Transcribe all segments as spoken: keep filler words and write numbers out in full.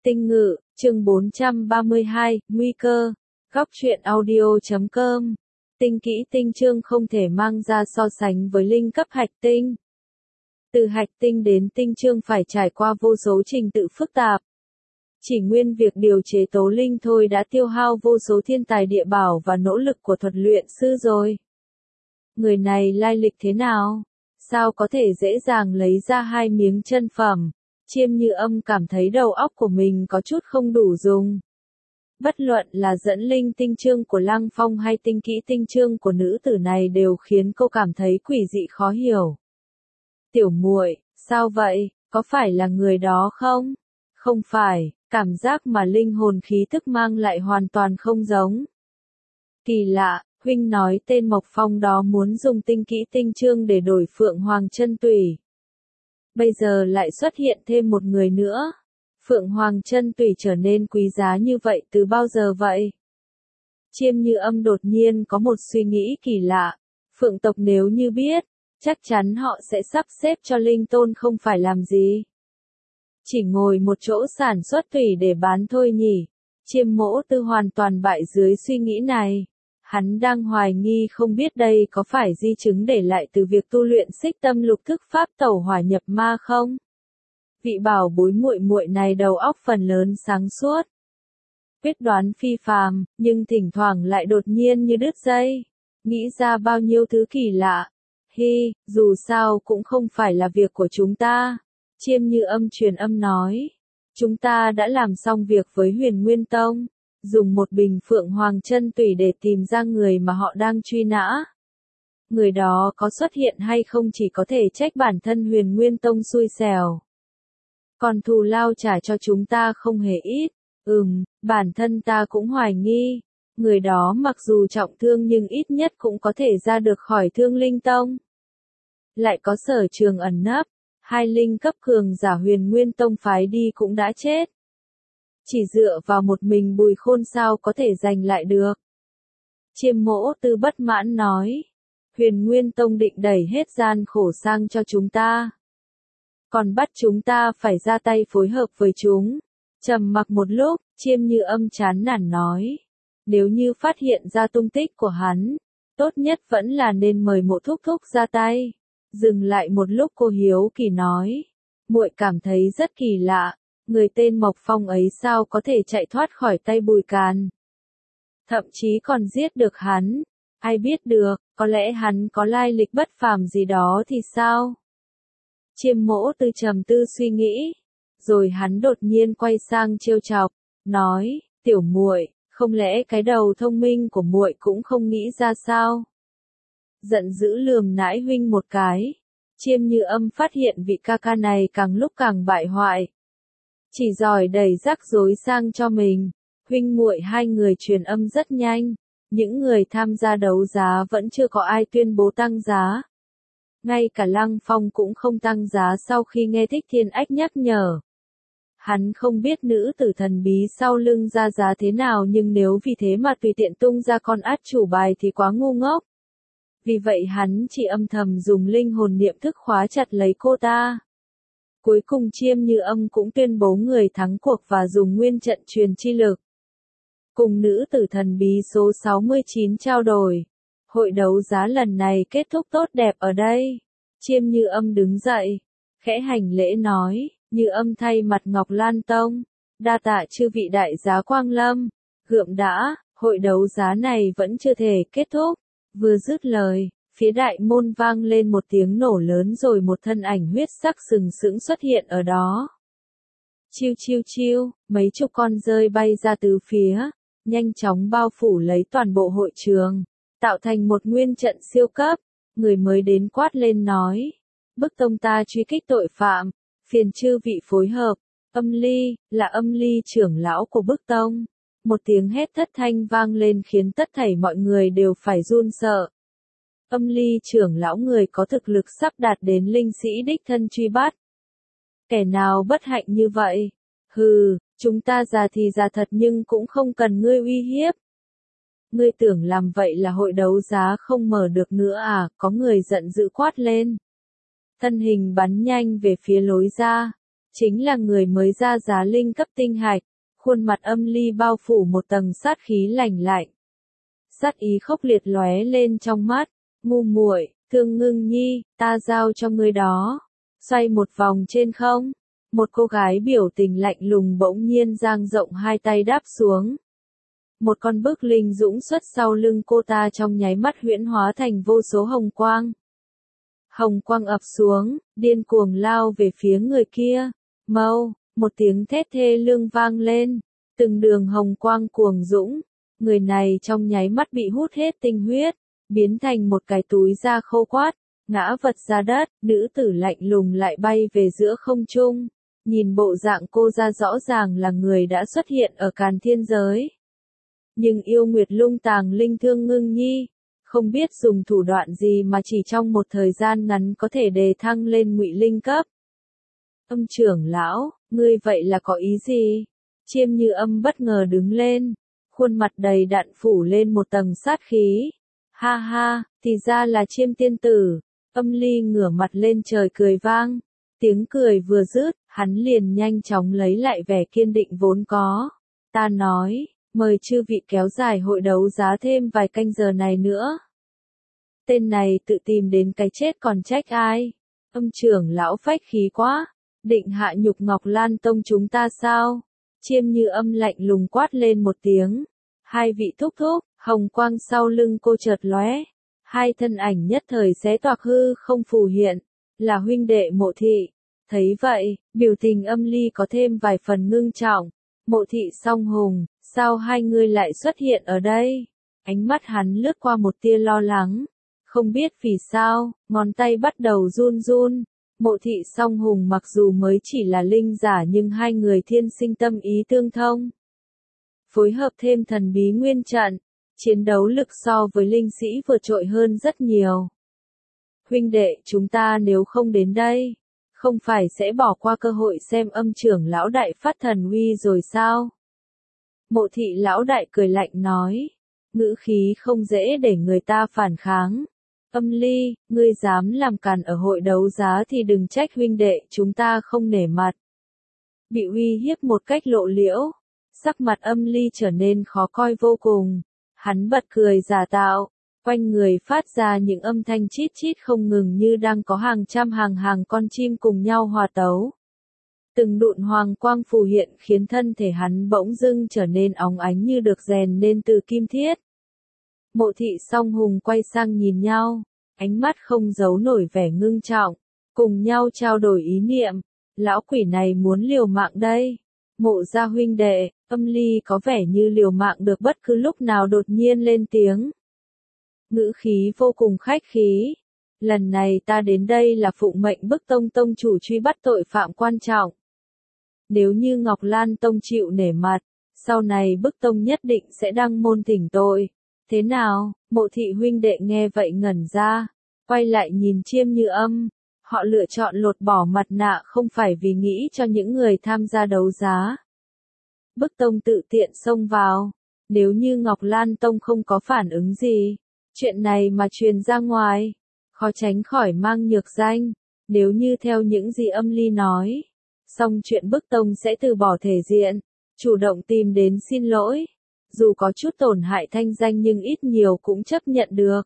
Tinh Ngự, chương bốn trăm ba mươi hai, Nguy cơ. Góc truyện audio chấm com. Tinh kỹ tinh chương không thể mang ra so sánh với linh cấp hạch tinh. Từ hạch tinh đến tinh chương phải trải qua vô số trình tự phức tạp. Chỉ nguyên việc điều chế tố linh thôi đã tiêu hao vô số thiên tài địa bảo và nỗ lực của thuật luyện sư rồi. Người này lai lịch thế nào? Sao có thể dễ dàng lấy ra hai miếng chân phẩm? Chiêm Như Âm cảm thấy đầu óc của mình có chút không đủ dùng. Bất luận là dẫn linh tinh chương của Lăng Phong hay tinh kỹ tinh chương của nữ tử này đều khiến cô cảm thấy quỷ dị khó hiểu. Tiểu muội, sao vậy, có phải là người đó không? Không phải, cảm giác mà linh hồn khí thức mang lại hoàn toàn không giống. Kỳ lạ, huynh nói tên Mộc Phong đó muốn dùng tinh kỹ tinh chương để đổi Phượng Hoàng chân tủy. Bây giờ lại xuất hiện thêm một người nữa. Phượng Hoàng chân tủy trở nên quý giá như vậy từ bao giờ vậy? Chiêm Như Âm đột nhiên có một suy nghĩ kỳ lạ. Phượng tộc nếu như biết, chắc chắn họ sẽ sắp xếp cho linh tôn không phải làm gì. Chỉ ngồi một chỗ sản xuất tủy để bán thôi nhỉ. Chiêm Mỗ Tư hoàn toàn bại dưới suy nghĩ này. Hắn đang hoài nghi không biết đây có phải di chứng để lại từ việc tu luyện xích tâm lục thức pháp tẩu hỏa nhập ma không? Vị bảo bối muội muội này đầu óc phần lớn sáng suốt. Quyết đoán phi phàm, nhưng thỉnh thoảng lại đột nhiên như đứt dây. Nghĩ ra bao nhiêu thứ kỳ lạ. Hi, dù sao cũng không phải là việc của chúng ta. Chiêm Như Âm truyền âm nói. Chúng ta đã làm xong việc với Huyền Nguyên Tông. Dùng một bình Phượng Hoàng chân tủy để tìm ra người mà họ đang truy nã. Người đó có xuất hiện hay không chỉ có thể trách bản thân Huyền Nguyên Tông xui xẻo. Còn thù lao trả cho chúng ta không hề ít. Ừm, bản thân ta cũng hoài nghi. Người đó mặc dù trọng thương nhưng ít nhất cũng có thể ra được khỏi Thương Linh Tông. Lại có sở trường ẩn nấp. Hai linh cấp cường giả Huyền Nguyên Tông phái đi cũng đã chết. Chỉ dựa vào một mình Bùi Khôn sao có thể giành lại được. Chiêm Mỗ Tư bất mãn nói. Huyền Nguyên Tông định đẩy hết gian khổ sang cho chúng ta. Còn bắt chúng ta phải ra tay phối hợp với chúng. Trầm mặc một lúc, Chiêm Như Âm chán nản nói. Nếu như phát hiện ra tung tích của hắn, tốt nhất vẫn là nên mời Mộ Thúc Thúc ra tay. Dừng lại một lúc cô hiếu kỳ nói. Muội cảm thấy rất kỳ lạ. Người tên Mộc Phong ấy sao có thể chạy thoát khỏi tay Bùi Càn. Thậm chí còn giết được hắn. Ai biết được, có lẽ hắn có lai lịch bất phàm gì đó thì sao? Chiêm Mỗ Tư trầm tư suy nghĩ. Rồi hắn đột nhiên quay sang trêu chọc. Nói, tiểu muội, không lẽ cái đầu thông minh của muội cũng không nghĩ ra sao? Giận dữ lườm nãi huynh một cái. Chiêm Như Âm phát hiện vị ca ca này càng lúc càng bại hoại. Chỉ giỏi đẩy rắc rối sang cho mình. Huynh muội hai người truyền âm rất nhanh. Những người tham gia đấu giá vẫn chưa có ai tuyên bố tăng giá. Ngay cả Lăng Phong cũng không tăng giá sau khi nghe Thích Thiên Ách nhắc nhở. Hắn không biết nữ tử thần bí sau lưng ra giá thế nào nhưng nếu vì thế mà tùy tiện tung ra con át chủ bài thì quá ngu ngốc. Vì vậy hắn chỉ âm thầm dùng linh hồn niệm thức khóa chặt lấy cô ta. Cuối cùng Chiêm Như Âm cũng tuyên bố người thắng cuộc và dùng nguyên trận truyền chi lực. Cùng nữ tử thần bí số sáu mươi chín trao đổi. Hội đấu giá lần này kết thúc tốt đẹp ở đây. Chiêm Như Âm đứng dậy. Khẽ hành lễ nói. Như Âm thay mặt Ngọc Lan Tông. Đa tạ chư vị đại giá quang lâm. Gượm đã, hội đấu giá này vẫn chưa thể kết thúc. Vừa dứt lời, phía đại môn vang lên một tiếng nổ lớn rồi một thân ảnh huyết sắc sừng sững xuất hiện ở đó. Chiêu chiêu chiêu, mấy chục con dơi bay ra từ phía, nhanh chóng bao phủ lấy toàn bộ hội trường, tạo thành một nguyên trận siêu cấp. Người mới đến quát lên nói, Bức Tông ta truy kích tội phạm, phiền chư vị phối hợp. Âm Ly, là Âm Ly trưởng lão của Bức Tông. Một tiếng hét thất thanh vang lên khiến tất thảy mọi người đều phải run sợ. Âm Ly trưởng lão người có thực lực sắp đạt đến linh sĩ đích thân truy bắt. Kẻ nào bất hạnh như vậy? Hừ, chúng ta già thì già thật nhưng cũng không cần ngươi uy hiếp. Ngươi tưởng làm vậy là hội đấu giá không mở được nữa à? Có người giận dữ quát lên. Thân hình bắn nhanh về phía lối ra. chính là người mới ra giá linh cấp tinh hạch, khuôn mặt âm ly bao phủ một tầng sát khí lạnh lạnh. Sát ý khốc liệt lóe lên trong mắt, ngu muội, Thương Ngưng Nhi, ta giao cho ngươi đó. Xoay một vòng trên không, một cô gái biểu tình lạnh lùng bỗng nhiên dang rộng hai tay đáp xuống. Một con bức linh dũng xuất sau lưng cô ta trong nháy mắt huyễn hóa thành vô số hồng quang. Hồng quang ập xuống, điên cuồng lao về phía người kia. Mau, một tiếng thét thê lương vang lên, từng đường hồng quang cuồng dũng, người này trong nháy mắt bị hút hết tinh huyết, biến thành một cái túi da khô quát, ngã vật ra đất, nữ tử lạnh lùng lại bay về giữa không trung, nhìn bộ dạng cô ra rõ ràng là người đã xuất hiện ở Càn Thiên giới. Nhưng yêu nguyệt lung tàng linh Thương Ngưng Nhi, không biết dùng thủ đoạn gì mà chỉ trong một thời gian ngắn có thể đề thăng lên ngụy linh cấp. Âm trưởng lão, ngươi vậy là có ý gì? Chiêm Như Âm bất ngờ đứng lên, khuôn mặt đầy đặn phủ lên một tầng sát khí. Ha ha, thì ra là Chiêm tiên tử. Âm Ly ngửa mặt lên trời cười vang, tiếng cười vừa dứt, hắn liền nhanh chóng lấy lại vẻ kiên định vốn có. Ta nói, mời chư vị kéo dài hội đấu giá thêm vài canh giờ này nữa. Tên này tự tìm đến cái chết còn trách ai? Âm trưởng lão phách khí quá, định hạ nhục Ngọc Lan Tông chúng ta sao? Chiêm Như Âm lạnh lùng quát lên một tiếng. Hai vị thúc thúc, hồng quang sau lưng cô chợt lóe. Hai thân ảnh nhất thời xé toạc hư không phù hiện, là huynh đệ Mộ Thị. Thấy vậy, biểu tình Âm Ly có thêm vài phần ngưng trọng. Mộ Thị Song Hùng, sao hai người lại xuất hiện ở đây? Ánh mắt hắn lướt qua một tia lo lắng. Không biết vì sao, ngón tay bắt đầu run run. Mộ Thị Song Hùng mặc dù mới chỉ là linh giả nhưng hai người thiên sinh tâm ý tương thông. Phối hợp thêm thần bí nguyên trận, chiến đấu lực so với linh sĩ vượt trội hơn rất nhiều. Huynh đệ chúng ta nếu không đến đây, không phải sẽ bỏ qua cơ hội xem Âm trưởng lão đại phát thần uy rồi sao? Mộ Thị lão đại cười lạnh nói, ngữ khí không dễ để người ta phản kháng. Âm Ly, ngươi dám làm càn ở hội đấu giá thì đừng trách huynh đệ chúng ta không nể mặt. Bị uy hiếp một cách lộ liễu, sắc mặt Âm Ly trở nên khó coi vô cùng. Hắn bật cười giả tạo, quanh người phát ra những âm thanh chít chít không ngừng như đang có hàng trăm hàng hàng con chim cùng nhau hòa tấu. Từng đụn hoàng quang phù hiện khiến thân thể hắn bỗng dưng trở nên óng ánh như được rèn nên từ kim thiết. Mộ Thị Song Hùng quay sang nhìn nhau, ánh mắt không giấu nổi vẻ ngưng trọng, cùng nhau trao đổi ý niệm, lão quỷ này muốn liều mạng đây. Mộ gia huynh đệ, Âm Ly có vẻ như liều mạng được bất cứ lúc nào đột nhiên lên tiếng. Ngữ khí vô cùng khách khí. Lần này ta đến đây là phụng mệnh Bức Tông tông chủ truy bắt tội phạm quan trọng. Nếu như Ngọc Lan Tông chịu nể mặt, sau này Bức Tông nhất định sẽ đăng môn thỉnh tội. Thế nào? Mộ Thị huynh đệ nghe vậy ngẩn ra, quay lại nhìn Chiêm Như Âm. Họ lựa chọn lột bỏ mặt nạ không phải vì nghĩ cho những người tham gia đấu giá. Bức Tông tự tiện xông vào, nếu như Ngọc Lan Tông không có phản ứng gì, chuyện này mà truyền ra ngoài, khó tránh khỏi mang nhược danh. Nếu như theo những gì Âm Ly nói, xong chuyện Bức Tông sẽ từ bỏ thể diện, chủ động tìm đến xin lỗi. Dù có chút tổn hại thanh danh nhưng ít nhiều cũng chấp nhận được.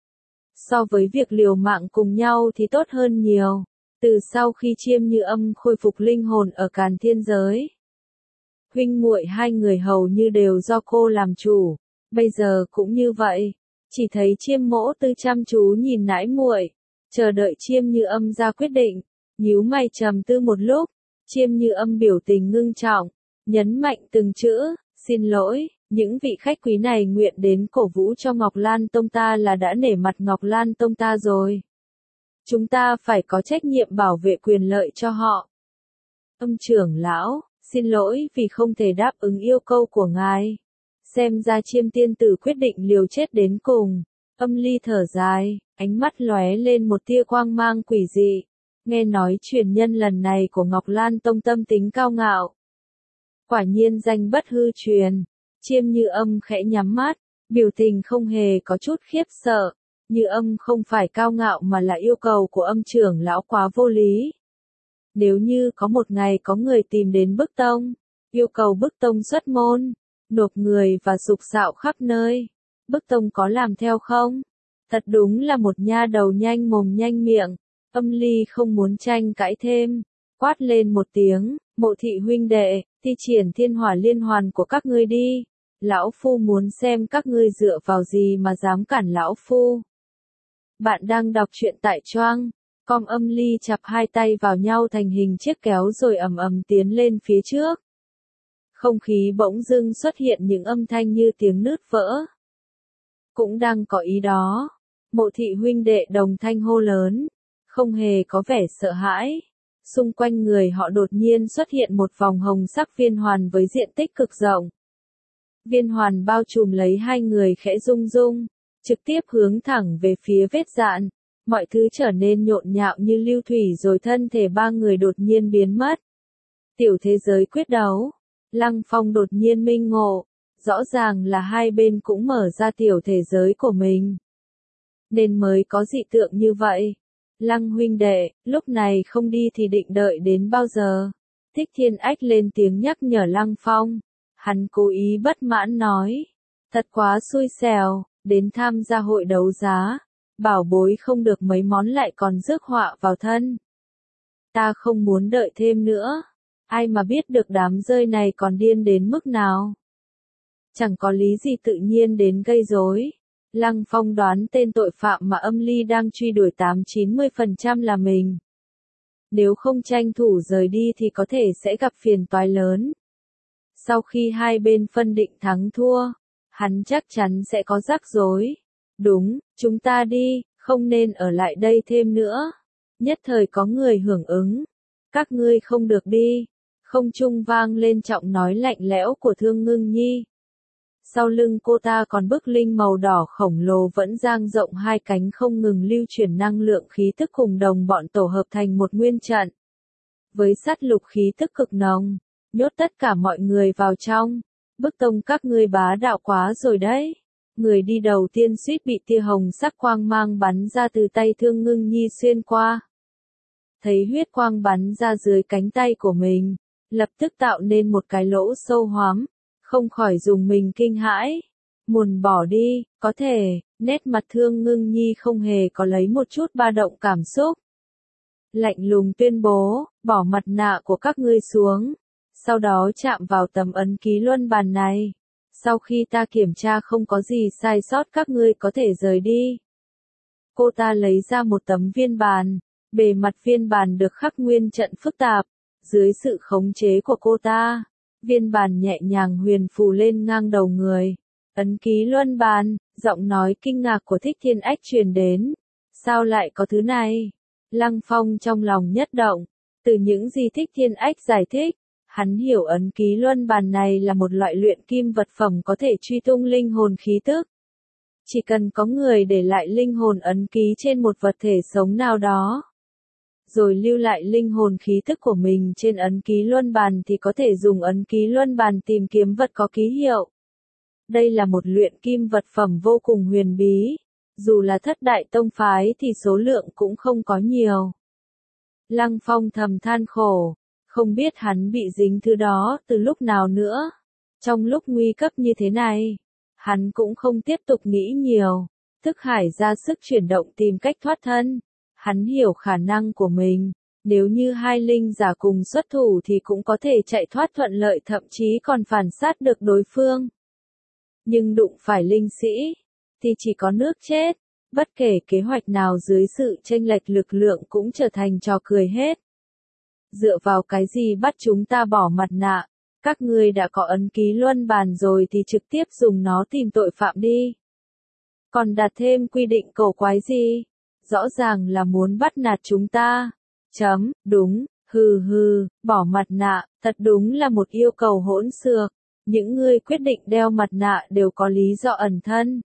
So với việc liều mạng cùng nhau thì tốt hơn nhiều. Từ sau khi Chiêm Như Âm khôi phục linh hồn ở Càn Thiên giới, huynh muội hai người hầu như đều do cô làm chủ. Bây giờ cũng như vậy, chỉ thấy Chiêm Mỗ Tư chăm chú nhìn nãi muội, chờ đợi Chiêm Như Âm ra quyết định. Nhíu mày trầm tư một lúc, Chiêm Như Âm biểu tình ngưng trọng, nhấn mạnh từng chữ, xin lỗi. Những vị khách quý này nguyện đến cổ vũ cho Ngọc Lan Tông ta là đã nể mặt Ngọc Lan Tông ta rồi. Chúng ta phải có trách nhiệm bảo vệ quyền lợi cho họ. Âm trưởng lão, xin lỗi vì không thể đáp ứng yêu cầu của ngài. Xem ra Chiêm tiên tử quyết định liều chết đến cùng. Âm Ly thở dài, ánh mắt lóe lên một tia quang mang quỷ dị. Nghe nói truyền nhân lần này của Ngọc Lan Tông tâm tính cao ngạo. Quả nhiên danh bất hư truyền. Chiêm Như Âm khẽ nhắm mắt, biểu tình không hề có chút khiếp sợ. Như Âm không phải cao ngạo mà là yêu cầu của Âm trưởng lão quá vô lý. Nếu như có một ngày có người tìm đến Bức Tông, yêu cầu Bức Tông xuất môn, nộp người và sục sạo khắp nơi, Bức Tông có làm theo không? Thật đúng là một nha đầu nhanh mồm nhanh miệng. Âm Ly không muốn tranh cãi thêm, quát lên một tiếng, Mộ thị huynh đệ, thi triển thiên hỏa liên hoàn của các ngươi đi. Lão Phu muốn xem các ngươi dựa vào gì mà dám cản Lão Phu. Bạn đang đọc truyện tại Choang. Com. Âm Ly chặp hai tay vào nhau thành hình chiếc kéo rồi ầm ầm tiến lên phía trước. Không khí bỗng dưng xuất hiện những âm thanh như tiếng nứt vỡ. Cũng đang có ý đó. Mộ thị huynh đệ đồng thanh hô lớn, không hề có vẻ sợ hãi. Xung quanh người họ đột nhiên xuất hiện một vòng hồng sắc viên hoàn với diện tích cực rộng. Viên hoàn bao trùm lấy hai người khẽ rung rung, trực tiếp hướng thẳng về phía vết dạn. Mọi thứ trở nên nhộn nhạo như lưu thủy rồi thân thể ba người đột nhiên biến mất. Tiểu thế giới quyết đấu. Lăng Phong đột nhiên minh ngộ. Rõ ràng là hai bên cũng mở ra tiểu thế giới của mình. Nên mới có dị tượng như vậy. Lăng huynh đệ, lúc này không đi thì định đợi đến bao giờ? Thích Thiên Ách lên tiếng nhắc nhở Lăng Phong. Hắn cố ý bất mãn nói. Thật quá xui xẻo, đến tham gia hội đấu giá. Bảo bối không được mấy món lại còn rước họa vào thân. Ta không muốn đợi thêm nữa. Ai mà biết được đám rơi này còn điên đến mức nào. Chẳng có lý gì tự nhiên đến gây rối. Lăng Phong đoán tên tội phạm mà Âm Ly đang truy đuổi tám chín mươi phần trăm là mình. Nếu không tranh thủ rời đi thì có thể sẽ gặp phiền toái lớn. Sau khi hai bên phân định thắng thua, hắn chắc chắn sẽ có rắc rối. Đúng, chúng ta đi, không nên ở lại đây thêm nữa. Nhất thời có người hưởng ứng. Các ngươi không được đi. Không trung vang lên giọng nói lạnh lẽo của Thương Ngưng Nhi. Sau lưng cô ta còn bức linh màu đỏ khổng lồ vẫn dang rộng hai cánh không ngừng lưu chuyển năng lượng khí tức cùng đồng bọn tổ hợp thành một nguyên trận. Với sát lục khí tức cực nồng, nhốt tất cả mọi người vào trong. Bức Tông các ngươi bá đạo quá rồi đấy. Người đi đầu tiên suýt bị tia hồng sắc quang mang bắn ra từ tay Thương Ngưng Nhi xuyên qua. Thấy huyết quang bắn ra dưới cánh tay của mình, lập tức tạo nên một cái lỗ sâu hoắm, không khỏi dùng mình kinh hãi. Muốn bỏ đi, có thể, nét mặt Thương Ngưng Nhi không hề có lấy một chút ba động cảm xúc. Lạnh lùng tuyên bố, bỏ mặt nạ của các ngươi xuống, sau đó chạm vào tấm ấn ký luân bàn này. Sau khi ta kiểm tra không có gì sai sót các ngươi có thể rời đi. Cô ta lấy ra một tấm viên bàn, bề mặt viên bàn được khắc nguyên trận phức tạp, dưới sự khống chế của cô ta, viên bàn nhẹ nhàng huyền phù lên ngang đầu người. Ấn ký luân bàn, giọng nói kinh ngạc của Thích Thiên Ách truyền đến. Sao lại có thứ này? Lăng Phong trong lòng nhất động, từ những gì Thích Thiên Ách giải thích, hắn hiểu ấn ký luân bàn này là một loại luyện kim vật phẩm có thể truy tung linh hồn khí tức. Chỉ cần có người để lại linh hồn ấn ký trên một vật thể sống nào đó, rồi lưu lại linh hồn khí tức của mình trên ấn ký luân bàn thì có thể dùng ấn ký luân bàn tìm kiếm vật có ký hiệu. Đây là một luyện kim vật phẩm vô cùng huyền bí, dù là thất đại tông phái thì số lượng cũng không có nhiều. Lăng Phong thầm than khổ, không biết hắn bị dính thứ đó từ lúc nào nữa. Trong lúc nguy cấp như thế này, hắn cũng không tiếp tục nghĩ nhiều, thức hải ra sức chuyển động tìm cách thoát thân. Hắn hiểu khả năng của mình, nếu như hai linh giả cùng xuất thủ thì cũng có thể chạy thoát thuận lợi, thậm chí còn phản sát được đối phương. Nhưng đụng phải linh sĩ, thì chỉ có nước chết, bất kể kế hoạch nào dưới sự chênh lệch lực lượng cũng trở thành trò cười hết. Dựa vào cái gì bắt chúng ta bỏ mặt nạ? Các ngươi đã có ấn ký luân bàn rồi thì trực tiếp dùng nó tìm tội phạm đi. Còn đặt thêm quy định cổ quái gì? Rõ ràng là muốn bắt nạt chúng ta. Chấm, đúng, hừ hừ, bỏ mặt nạ, thật đúng là một yêu cầu hỗn xược. Những người quyết định đeo mặt nạ đều có lý do ẩn thân.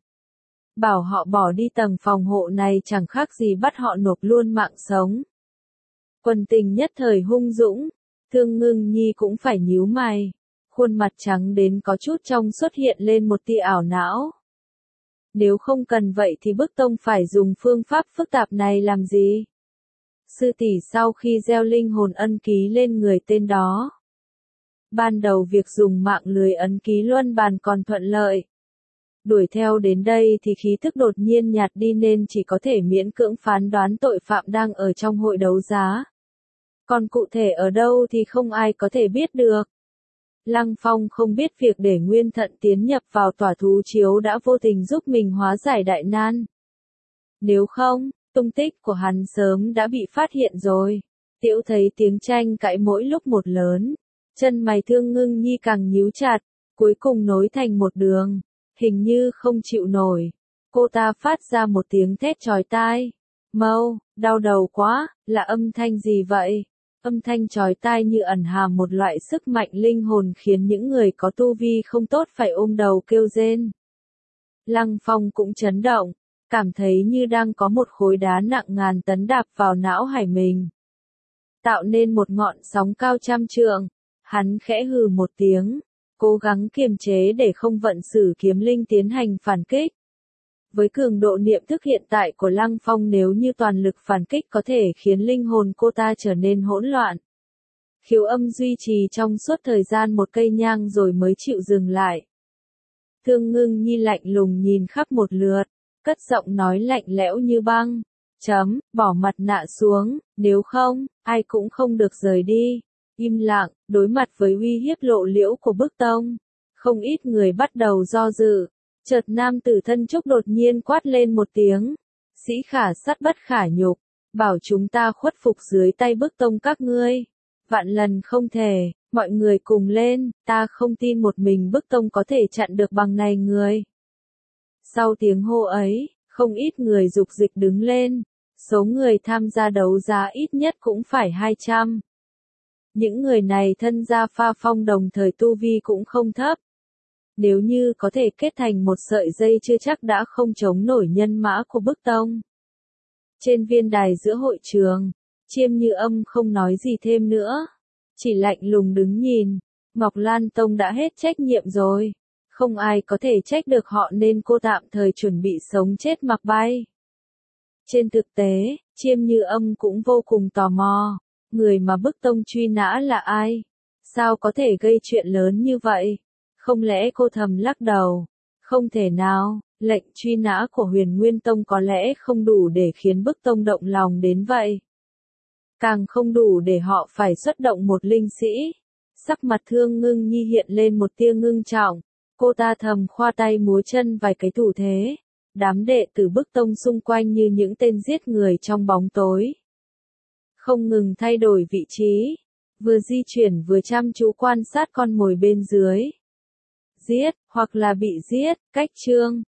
Bảo họ bỏ đi tầng phòng hộ này chẳng khác gì bắt họ nộp luôn mạng sống. Quần tình nhất thời hung dũng, Thương Ngưng Nhi cũng phải nhíu mày. Khuôn mặt trắng đến có chút trong xuất hiện lên một tia ảo não. Nếu không cần vậy thì Bức Tông phải dùng phương pháp phức tạp này làm gì? Sư tỷ sau khi gieo linh hồn ấn ký lên người tên đó. Ban đầu việc dùng mạng lưới ấn ký luân bàn còn thuận lợi. Đuổi theo đến đây thì khí thức đột nhiên nhạt đi nên chỉ có thể miễn cưỡng phán đoán tội phạm đang ở trong hội đấu giá. Còn cụ thể ở đâu thì không ai có thể biết được. Lăng Phong không biết việc để Nguyên Thận tiến nhập vào tỏa thú chiếu đã vô tình giúp mình hóa giải đại nan. Nếu không, tung tích của hắn sớm đã bị phát hiện rồi. Tiểu thấy tiếng tranh cãi mỗi lúc một lớn. Chân mày Thương Ngưng Nhi càng nhíu chặt, cuối cùng nối thành một đường. Hình như không chịu nổi. Cô ta phát ra một tiếng thét chói tai. Mau, đau đầu quá, là âm thanh gì vậy? Âm thanh chói tai như ẩn hàm một loại sức mạnh linh hồn khiến những người có tu vi không tốt phải ôm đầu kêu rên. Lăng Phong cũng chấn động, cảm thấy như đang có một khối đá nặng ngàn tấn đạp vào não hải mình. Tạo nên một ngọn sóng cao trăm trượng, hắn khẽ hừ một tiếng, cố gắng kiềm chế để không vận sử kiếm linh tiến hành phản kích. Với cường độ niệm thức hiện tại của Lăng Phong nếu như toàn lực phản kích có thể khiến linh hồn cô ta trở nên hỗn loạn. Khiếu âm duy trì trong suốt thời gian một cây nhang rồi mới chịu dừng lại. Thương Ngưng Nhi lạnh lùng nhìn khắp một lượt, cất giọng nói lạnh lẽo như băng. Chấm, bỏ mặt nạ xuống, nếu không, ai cũng không được rời đi. Im lặng, đối mặt với uy hiếp lộ liễu của bức tông. Không ít người bắt đầu do dự. Chợt nam tử thân trúc đột nhiên quát lên một tiếng. Sĩ khả sắt bất khả nhục, bảo chúng ta khuất phục dưới tay bức tông các ngươi. Vạn lần không thể, mọi người cùng lên, ta không tin một mình bức tông có thể chặn được bằng này người. Sau tiếng hô ấy, không ít người dục dịch đứng lên. Số người tham gia đấu giá ít nhất cũng phải hai trăm. Những người này thân gia pha phong đồng thời tu vi cũng không thấp. Nếu như có thể kết thành một sợi dây chưa chắc đã không chống nổi nhân mã của bức tông. Trên viên đài giữa hội trường, Chiêm Như Âm không nói gì thêm nữa. Chỉ lạnh lùng đứng nhìn, Ngọc Lan Tông đã hết trách nhiệm rồi. Không ai có thể trách được họ nên cô tạm thời chuẩn bị sống chết mặc bay. Trên thực tế, Chiêm Như Âm cũng vô cùng tò mò. Người mà bức tông truy nã là ai? Sao có thể gây chuyện lớn như vậy? Không lẽ cô thầm lắc đầu? Không thể nào, lệnh truy nã của Huyền Nguyên Tông có lẽ không đủ để khiến bức tông động lòng đến vậy. Càng không đủ để họ phải xuất động một linh sĩ. Sắc mặt Thương Ngưng Nhi hiện lên một tia ngưng trọng. Cô ta thầm khoa tay múa chân vài cái thủ thế. Đám đệ tử bức tông xung quanh như những tên giết người trong bóng tối. Không ngừng thay đổi vị trí. Vừa di chuyển vừa chăm chú quan sát con mồi bên dưới. Giết, hoặc là bị giết, cách chương.